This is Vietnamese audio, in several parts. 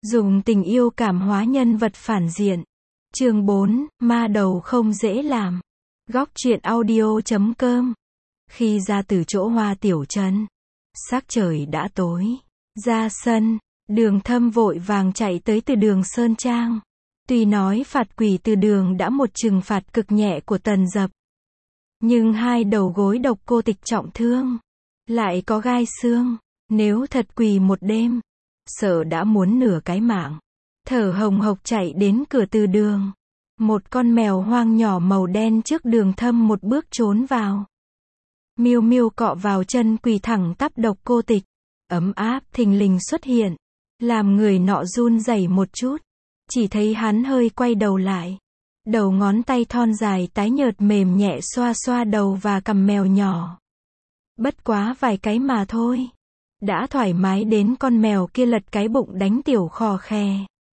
Dùng tình yêu cảm hóa nhân vật phản diện. Chương 4, ma đầu không dễ làm. Góc truyện audio.com. Khi ra từ chỗ Hoa Tiểu Trấn, sắc trời đã tối. Ra sân, Đường Thâm vội vàng chạy tới Từ Đường Sơn Trang. Tuy nói phạt quỷ Từ Đường đã một trừng phạt cực nhẹ của Tần Dập, nhưng hai đầu gối Độc Cô Tịch trọng thương, lại có gai xương, nếu thật quỳ một đêm, sợ đã muốn nửa cái mạng. Thở hồng hộc chạy đến cửa Từ Đường. Một con mèo hoang nhỏ màu đen trước Đường Thâm một bước trốn vào. Miêu miêu cọ vào chân quỳ thẳng tắp Độc Cô Tịch. Ấm áp thình lình xuất hiện, làm người nọ run rẩy một chút. Chỉ thấy hắn hơi quay đầu lại. Đầu ngón tay thon dài tái nhợt mềm nhẹ xoa xoa đầu và cằm mèo nhỏ. Bất quá vài cái mà thôi. Đã thoải mái đến con mèo kia lật cái bụng đánh tiểu khò khè.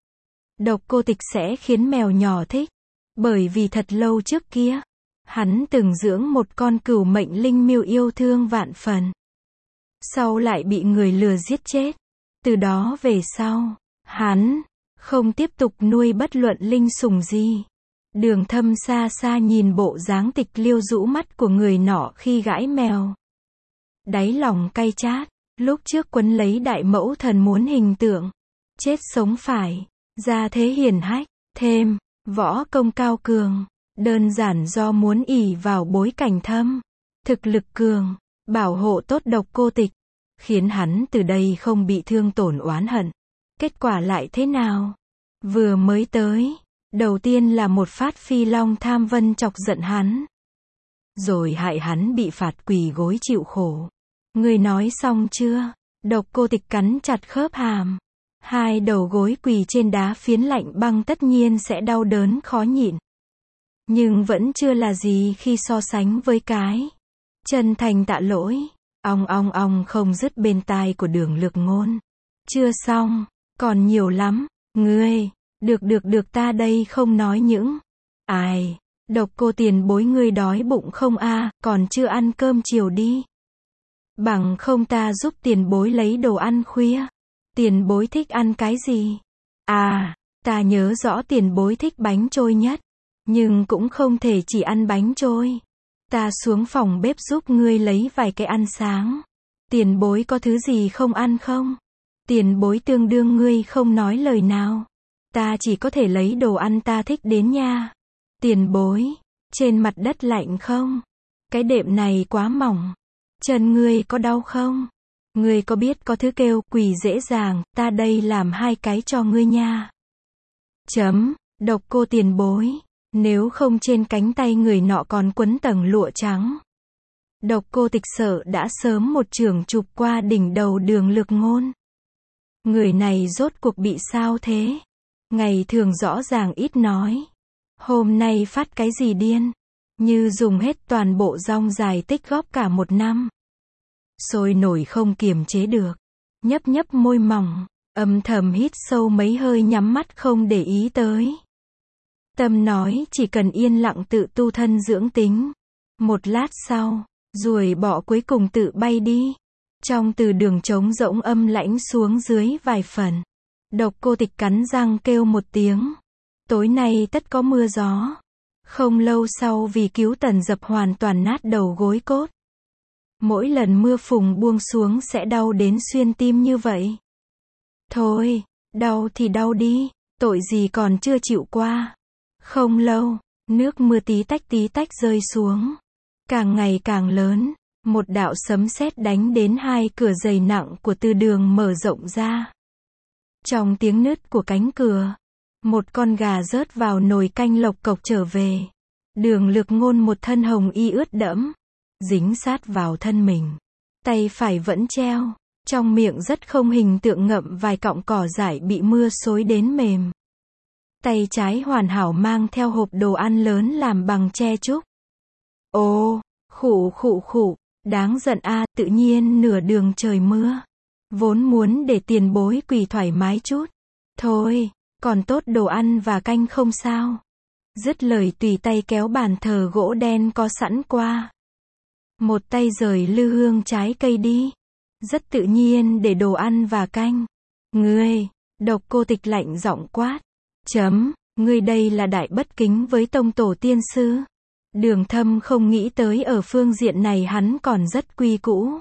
Độc Cô Tịch sẽ khiến mèo nhỏ thích. Bởi vì thật lâu trước kia, hắn từng dưỡng một con cừu mệnh linh miêu yêu thương vạn phần. Sau lại bị người lừa giết chết. Từ đó về sau, hắn không tiếp tục nuôi bất luận linh sủng gì. Đường Thâm xa xa nhìn bộ dáng tịch liêu rũ mắt của người nọ khi gãi mèo. Đáy lòng cay chát, lúc trước quấn lấy đại mẫu thần muốn hình tượng chết sống phải, gia thế hiển hách, thêm võ công cao cường, đơn giản do muốn ỷ vào bối cảnh thâm, thực lực cường, bảo hộ tốt Độc Cô Tịch, khiến hắn từ đây không bị thương tổn oán hận. Kết quả lại thế nào? Vừa mới tới, đầu tiên là một phát phi long tham vân chọc giận hắn, rồi hại hắn bị phạt quỳ gối chịu khổ. Ngươi nói xong chưa? Độc Cô Tịch cắn chặt khớp hàm. Hai đầu gối quỳ trên đá phiến lạnh băng tất nhiên sẽ đau đớn khó nhịn. Nhưng vẫn chưa là gì khi so sánh với cái chân thành tạ lỗi, ong ong ong không dứt bên tai của Đường Lực Ngôn. Chưa xong, còn nhiều lắm, ngươi, được ta đây không nói những. Ai, Độc Cô tiền bối ngươi đói bụng không a, còn chưa ăn cơm chiều đi. Bằng không ta giúp tiền bối lấy đồ ăn khuya. Tiền bối thích ăn cái gì? À, ta nhớ rõ tiền bối thích bánh trôi nhất. Nhưng cũng không thể chỉ ăn bánh trôi. Ta xuống phòng bếp giúp ngươi lấy vài cái ăn sáng. Tiền bối có thứ gì không ăn không? Tiền bối tương đương ngươi không nói lời nào. Ta chỉ có thể lấy đồ ăn ta thích đến nha. Tiền bối, trên mặt đất lạnh không? Cái đệm này quá mỏng. Chân ngươi có đau không? Ngươi có biết có thứ kêu quỳ dễ dàng, ta đây làm hai cái cho ngươi nha. Độc Cô tiền bối, nếu không trên cánh tay người nọ còn quấn tầng lụa trắng. Độc Cô Tịch sợ đã sớm một chưởng chụp qua đỉnh đầu Đường Lực Ngôn. Người này rốt cuộc bị sao thế? Ngày thường rõ ràng ít nói. Hôm nay phát cái gì điên? Như dùng hết toàn bộ rong dài tích góp cả một năm. Sôi nổi không kiềm chế được. Nhấp nhấp môi mỏng, âm thầm hít sâu mấy hơi nhắm mắt không để ý tới. Tâm nói chỉ cần yên lặng tự tu thân dưỡng tính. Một lát sau, ruồi bọ cuối cùng tự bay đi. Trong Từ Đường trống rỗng âm lãnh xuống dưới vài phần. Độc Cô Tịch cắn răng kêu một tiếng. Tối nay tất có mưa gió. Không lâu sau vì cứu Tần Dập hoàn toàn nát đầu gối cốt. Mỗi lần mưa phùn buông xuống sẽ đau đến xuyên tim như vậy. Thôi, đau thì đau đi, tội gì còn chưa chịu qua. Không lâu, nước mưa tí tách rơi xuống. Càng ngày càng lớn, một đạo sấm sét đánh đến hai cửa dày nặng của Từ Đường mở rộng ra. Trong tiếng nứt của cánh cửa, một con gà rớt vào nồi canh lộc cộc trở về. Đường Lực Ngôn một thân hồng y ướt đẫm, dính sát vào thân mình. Tay phải vẫn treo, trong miệng rất không hình tượng ngậm vài cọng cỏ dại bị mưa xối đến mềm. Tay trái hoàn hảo mang theo hộp đồ ăn lớn làm bằng tre trúc. Ô, khụ, đáng giận a, tự nhiên nửa đường trời mưa. Vốn muốn để tiền bối quỳ thoải mái chút. Thôi, còn tốt đồ ăn và canh không sao. Dứt lời tùy tay kéo bàn thờ gỗ đen có sẵn qua. Một tay rời lư hương trái cây đi. Rất tự nhiên để đồ ăn và canh. Ngươi, Độc Cô Tịch lạnh giọng quát. Ngươi đây là đại bất kính với tông tổ tiên sư. Đường Thâm không nghĩ tới ở phương diện này hắn còn rất quy củ.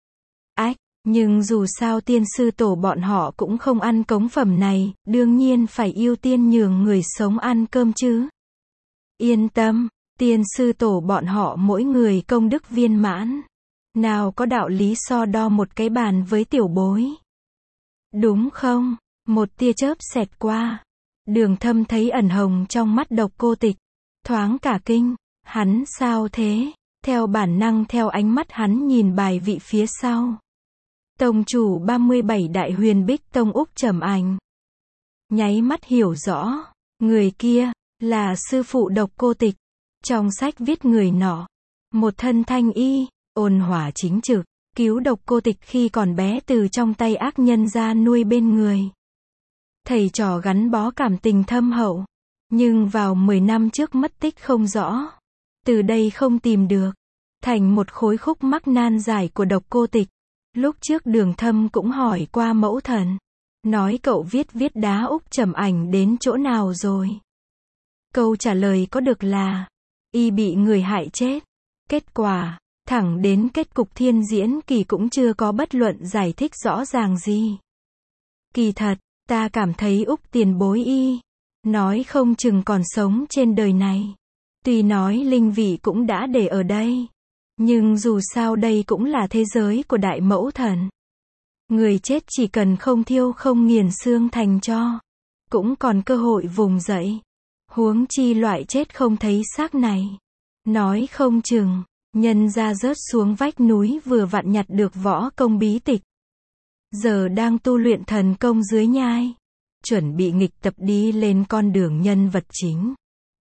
Nhưng dù sao tiên sư tổ bọn họ cũng không ăn cống phẩm này, đương nhiên phải ưu tiên nhường người sống ăn cơm chứ. Yên tâm, tiên sư tổ bọn họ mỗi người công đức viên mãn. Nào có đạo lý so đo một cái bàn với tiểu bối. Đúng không? Một tia chớp xẹt qua. Đường Thâm thấy ẩn hồng trong mắt Độc Cô Tịch. Thoáng cả kinh. Hắn sao thế? Theo bản năng theo ánh mắt hắn nhìn bài vị phía sau. Tông chủ 37 Đại Huyền Bích Tông Úc Trầm Ảnh. Nháy mắt hiểu rõ. Người kia, là sư phụ Độc Cô Tịch. Trong sách viết người nọ. Một thân thanh y, ôn hòa chính trực. Cứu Độc Cô Tịch khi còn bé từ trong tay ác nhân ra nuôi bên người. Thầy trò gắn bó cảm tình thâm hậu. Nhưng vào 10 năm trước mất tích không rõ. Từ đây không tìm được. Thành một khối khúc mắc nan giải của Độc Cô Tịch. Lúc trước Đường Thâm cũng hỏi qua mẫu thần. Nói cậu viết đá Úc Trầm Ảnh đến chỗ nào rồi. Câu trả lời có được là. Y bị người hại chết. Kết quả, thẳng đến kết cục thiên diễn kỳ cũng chưa có bất luận giải thích rõ ràng gì. Kỳ thật, ta cảm thấy Úc tiền bối y. Nói không chừng còn sống trên đời này. Tuy nói linh vị cũng đã để ở đây. Nhưng dù sao đây cũng là thế giới của đại mẫu thần. Người chết chỉ cần không thiêu không nghiền xương thành tro. Cũng còn cơ hội vùng dậy. Huống chi loại chết không thấy xác này. Nói không chừng, nhân ra rớt xuống vách núi vừa vặn nhặt được võ công bí tịch. Giờ đang tu luyện thần công dưới nhai. Chuẩn bị nghịch tập đi lên con đường nhân vật chính.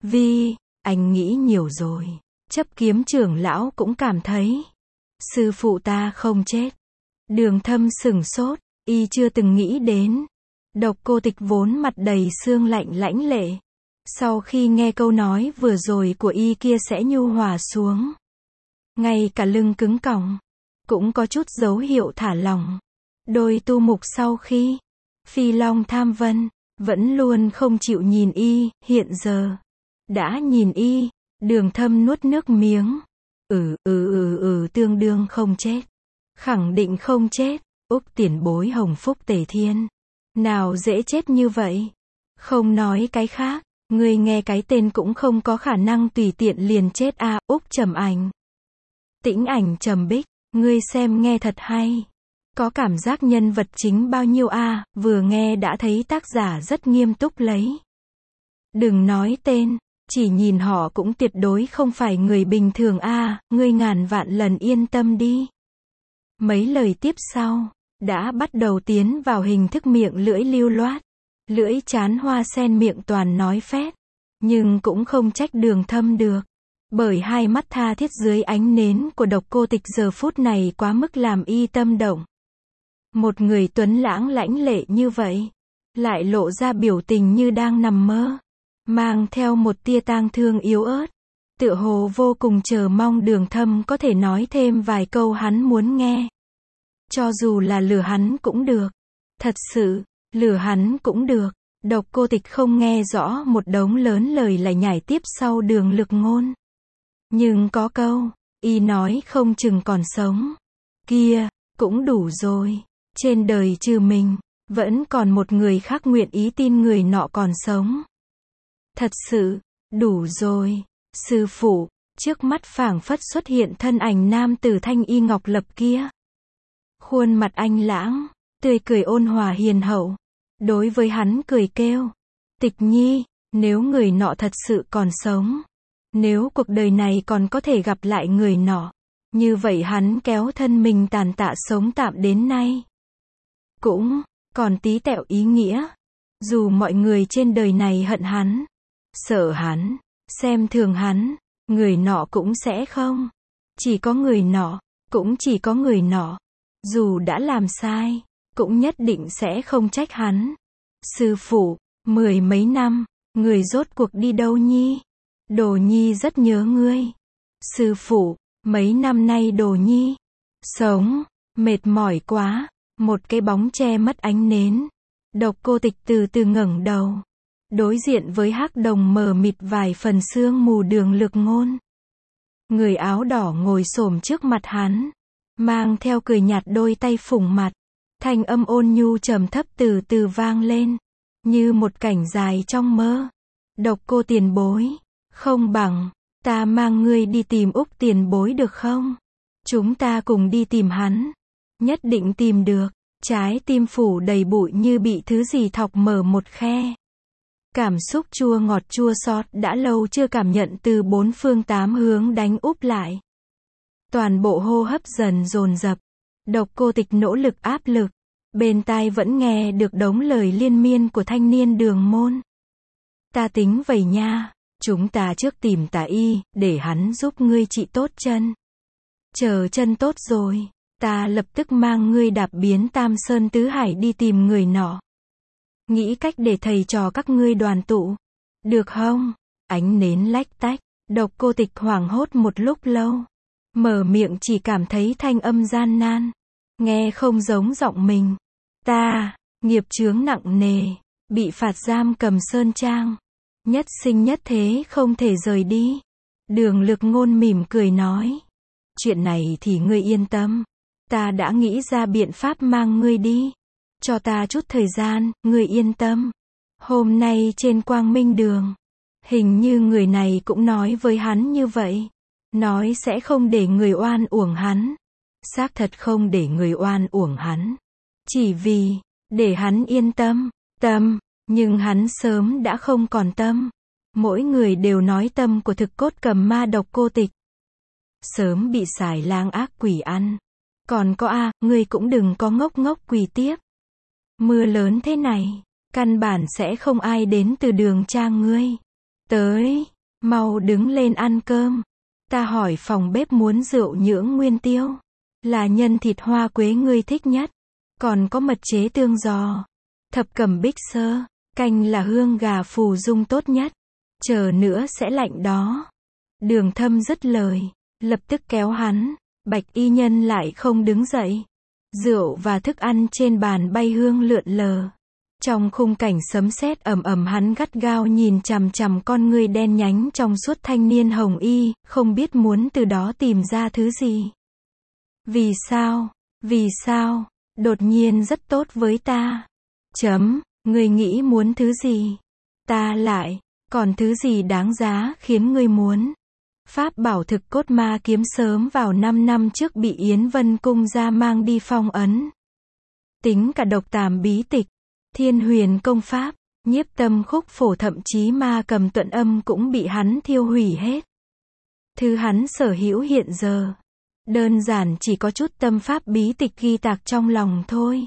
Anh nghĩ nhiều rồi. Chấp kiếm trưởng lão cũng cảm thấy. Sư phụ ta không chết. Đường Thâm sửng sốt. Y chưa từng nghĩ đến. Độc Cô Tịch vốn mặt đầy xương lạnh lãnh lệ. Sau khi nghe câu nói vừa rồi của y kia sẽ nhu hòa xuống. Ngay cả lưng cứng còng. Cũng có chút dấu hiệu thả lỏng. Đôi tu mục sau khi Phi Long Tham Vân vẫn luôn không chịu nhìn y, hiện giờ đã nhìn y. Đường Thâm nuốt nước miếng. Tương đương không chết. Khẳng định không chết. Úc tiền bối hồng phúc tề thiên. Nào dễ chết như vậy. Không nói cái khác. Ngươi nghe cái tên cũng không có khả năng tùy tiện liền chết a. Úc Trầm Ảnh. Tĩnh Ảnh Trầm Bích. Ngươi xem nghe thật hay. Có cảm giác nhân vật chính bao nhiêu a. Vừa nghe đã thấy tác giả rất nghiêm túc lấy. Đừng nói tên. Chỉ nhìn họ cũng tuyệt đối không phải người bình thường a. Ngươi ngàn vạn lần yên tâm đi. Mấy lời tiếp sau. Đã bắt đầu tiến vào hình thức miệng lưỡi lưu loát. Lưỡi chán hoa sen miệng toàn nói phét. Nhưng cũng không trách Đường Thâm được. Bởi hai mắt tha thiết dưới ánh nến của Độc Cô Tịch giờ phút này quá mức làm y tâm động. Một người tuấn lãng lãnh lệ như vậy. Lại lộ ra biểu tình như đang nằm mơ. Mang theo một tia tang thương yếu ớt. Tựa hồ vô cùng chờ mong Đường Thâm có thể nói thêm vài câu hắn muốn nghe. Cho dù là lừa hắn cũng được. Thật sự, lừa hắn cũng được. Độc Cô Tịch không nghe rõ một đống lớn lời lại nhảy tiếp sau Đường Lực Ngôn. Nhưng có câu, y nói không chừng còn sống. Kia, cũng đủ rồi. Trên đời trừ mình, vẫn còn một người khác nguyện ý tin người nọ còn sống. Thật sự, đủ rồi. Sư phụ, trước mắt phảng phất xuất hiện thân ảnh nam tử thanh y ngọc lập kia. Khuôn mặt anh lãng, tươi cười ôn hòa hiền hậu. Đối với hắn cười kêu. Tịch nhi, nếu người nọ thật sự còn sống. Nếu cuộc đời này còn có thể gặp lại người nọ. Như vậy hắn kéo thân mình tàn tạ sống tạm đến nay. Cũng, còn tí tẹo ý nghĩa. Dù mọi người trên đời này hận hắn. Sợ hắn, xem thường hắn. Người nọ cũng sẽ không. Chỉ có người nọ, cũng chỉ có người nọ. Dù đã làm sai, cũng nhất định sẽ không trách hắn. Sư phụ, 10 mấy năm, người rốt cuộc đi đâu nhi? Đồ nhi rất nhớ ngươi. Sư phụ, mấy năm nay Đồ nhi sống mệt mỏi quá. Một cái bóng che mất ánh nến. Độc Cô Tịch từ từ ngẩng đầu. Đối diện với hắc đồng mờ mịt vài phần sương mù Đường Lực Ngôn. Người áo đỏ ngồi xổm trước mặt hắn. Mang theo cười nhạt đôi tay phủng mặt. Thanh âm ôn nhu trầm thấp từ từ vang lên. Như một cảnh dài trong mơ. Độc Cô tiền bối. Không bằng, ta mang ngươi đi tìm Úc tiền bối được không? Chúng ta cùng đi tìm hắn. Nhất định tìm được. Trái tim phủ đầy bụi như bị thứ gì thọc mở một khe. Cảm xúc chua ngọt chua xót đã lâu chưa cảm nhận từ bốn phương tám hướng đánh úp lại. Toàn bộ hô hấp dần dồn dập. Độc Cô Tịch nỗ lực áp lực. Bên tai vẫn nghe được đống lời liên miên của thanh niên Đường môn. Ta tính vậy nha. Chúng ta trước tìm tà y, để hắn giúp ngươi trị tốt chân. Chờ chân tốt rồi, ta lập tức mang ngươi đạp biến Tam Sơn Tứ Hải đi tìm người nọ. Nghĩ cách để thầy trò các ngươi đoàn tụ. Được không? Ánh nến lách tách. Độc Cô Tịch hoảng hốt một lúc lâu. Mở miệng chỉ cảm thấy thanh âm gian nan. Nghe không giống giọng mình. Ta, nghiệp chướng nặng nề. Bị phạt giam cầm Sơn Trang. Nhất sinh nhất thế không thể rời đi. Đường Lực Ngôn mỉm cười nói. Chuyện này thì ngươi yên tâm. Ta đã nghĩ ra biện pháp mang ngươi đi. Cho ta chút thời gian, ngươi yên tâm. Hôm nay trên Quang Minh Đường. Hình như người này cũng nói với hắn như vậy. Nói sẽ không để người oan uổng hắn. Xác thật không để người oan uổng hắn. Chỉ vì, để hắn yên tâm. Nhưng hắn sớm đã không còn tâm. Mỗi người đều nói tâm của thực cốt cầm ma Độc Cô Tịch. Sớm bị xài lang ác quỷ ăn. Còn có ngươi cũng đừng có ngốc ngốc quỳ tiếp. Mưa lớn thế này, căn bản sẽ không ai đến từ Đường Trang ngươi. Tới, mau đứng lên ăn cơm. Ta hỏi phòng bếp muốn rượu nhưỡng nguyên tiêu. Là nhân thịt hoa quế ngươi thích nhất. Còn có mật chế tương giò. Thập cẩm bích sơ. Canh là hương gà phù dung tốt nhất. Chờ nữa sẽ lạnh đó. Đường Thâm dứt lời. Lập tức kéo hắn. Bạch y nhân lại không đứng dậy. Rượu và thức ăn trên bàn bay hương lượn lờ. Trong khung cảnh sấm sét ầm ầm hắn gắt gao nhìn chằm chằm con ngươi đen nhánh trong suốt thanh niên hồng y, không biết muốn từ đó tìm ra thứ gì. Vì sao, đột nhiên rất tốt với ta. Ngươi nghĩ muốn thứ gì? Ta lại, còn thứ gì đáng giá khiến ngươi muốn? Pháp bảo thực cốt ma kiếm sớm vào 5 năm trước bị Yến Vân Cung ra mang đi phong ấn. Tính cả độc tàm bí tịch, Thiên Huyền công pháp, Nhiếp Tâm khúc phổ thậm chí ma cầm tuận âm cũng bị hắn thiêu hủy hết. Thứ hắn sở hữu hiện giờ, đơn giản chỉ có chút tâm pháp bí tịch ghi tạc trong lòng thôi.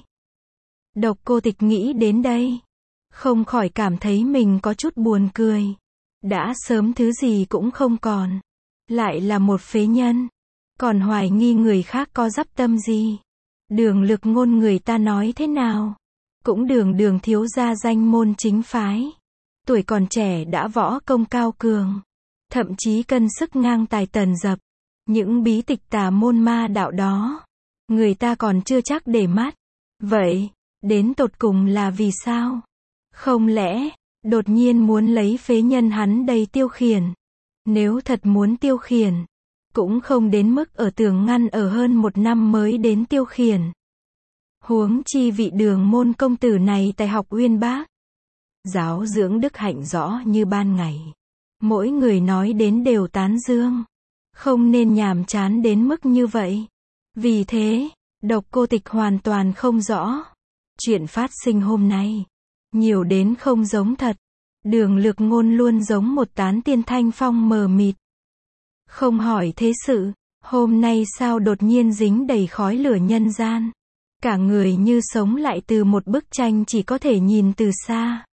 Độc Cô Tịch nghĩ đến đây, không khỏi cảm thấy mình có chút buồn cười. Đã sớm thứ gì cũng không còn, lại là một phế nhân, còn hoài nghi người khác có dắp tâm gì. Đường Lực Ngôn người ta nói thế nào? Cũng Đường thiếu gia danh môn chính phái. Tuổi còn trẻ đã võ công cao cường. Thậm chí cân sức ngang tài Tần Dập. Những bí tịch tà môn ma đạo đó, người ta còn chưa chắc để mắt. Vậy, đến tột cùng là vì sao? Không lẽ, đột nhiên muốn lấy phế nhân hắn đây tiêu khiển? Nếu thật muốn tiêu khiển, cũng không đến mức ở tường ngăn ở hơn 1 năm mới đến tiêu khiển. Huống chi vị Đường môn công tử này tài học uyên bác. Giáo dưỡng đức hạnh rõ như ban ngày. Mỗi người nói đến đều tán dương. Không nên nhàm chán đến mức như vậy. Vì thế, Độc Cô Tịch hoàn toàn không rõ. Chuyện phát sinh hôm nay, nhiều đến không giống thật. Đường Lực Ngôn luôn giống một tán tiên thanh phong mờ mịt. Không hỏi thế sự, hôm nay sao đột nhiên dính đầy khói lửa nhân gian. Cả người như sống lại từ một bức tranh chỉ có thể nhìn từ xa.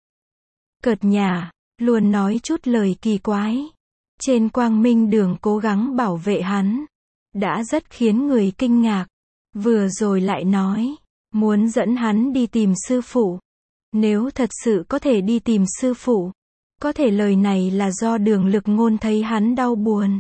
Cợt nhả, luôn nói chút lời kỳ quái. Trên Quang Minh Đường cố gắng bảo vệ hắn, đã rất khiến người kinh ngạc. Vừa rồi lại nói, muốn dẫn hắn đi tìm sư phụ. Nếu thật sự có thể đi tìm sư phụ, có thể lời này là do Đường Lực Ngôn thấy hắn đau buồn.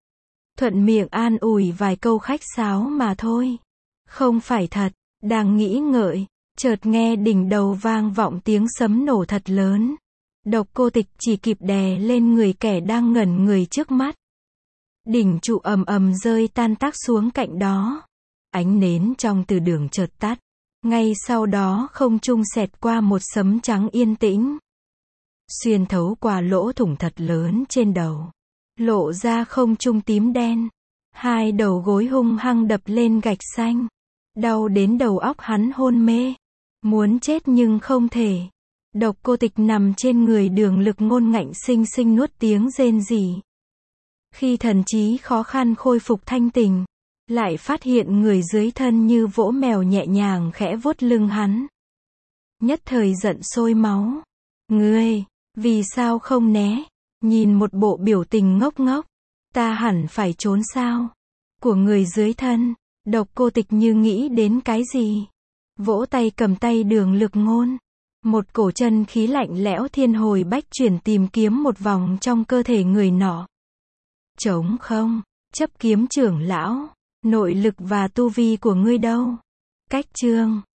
Thuận miệng an ủi vài câu khách sáo mà thôi. Không phải thật. Đang nghĩ ngợi, Chợt nghe đỉnh đầu vang vọng tiếng sấm nổ thật lớn. Độc Cô Tịch chỉ kịp đè lên người kẻ đang ngẩn người trước mắt. Đỉnh trụ ầm ầm rơi tan tác xuống cạnh đó. Ánh nến trong từ đường chợt tắt. Ngay sau đó không trung xẹt qua một sấm trắng yên tĩnh. Xuyên thấu qua lỗ thủng thật lớn trên đầu. Lộ ra không trung tím đen. Hai đầu gối hung hăng đập lên gạch xanh. Đau đến đầu óc hắn hôn mê. Muốn chết nhưng không thể. Độc Cô Tịch nằm trên người Đường Lực Ngôn ngạnh sinh sinh nuốt tiếng rên rỉ. Khi thần trí khó khăn khôi phục thanh tình, lại phát hiện người dưới thân như vỗ mèo nhẹ nhàng khẽ vuốt lưng hắn. Nhất thời giận sôi máu. Ngươi, vì sao không né? Nhìn một bộ biểu tình ngốc ngốc. Ta hẳn phải trốn sao? Của người dưới thân. Độc Cô Tịch như nghĩ đến cái gì. Vỗ tay cầm tay Đường Lực Ngôn. Một cổ chân khí lạnh lẽo thiên hồi bách chuyển tìm kiếm một vòng trong cơ thể người nọ. Trống không, chấp kiếm trưởng lão. Nội lực và tu vi của ngươi đâu? Cách chương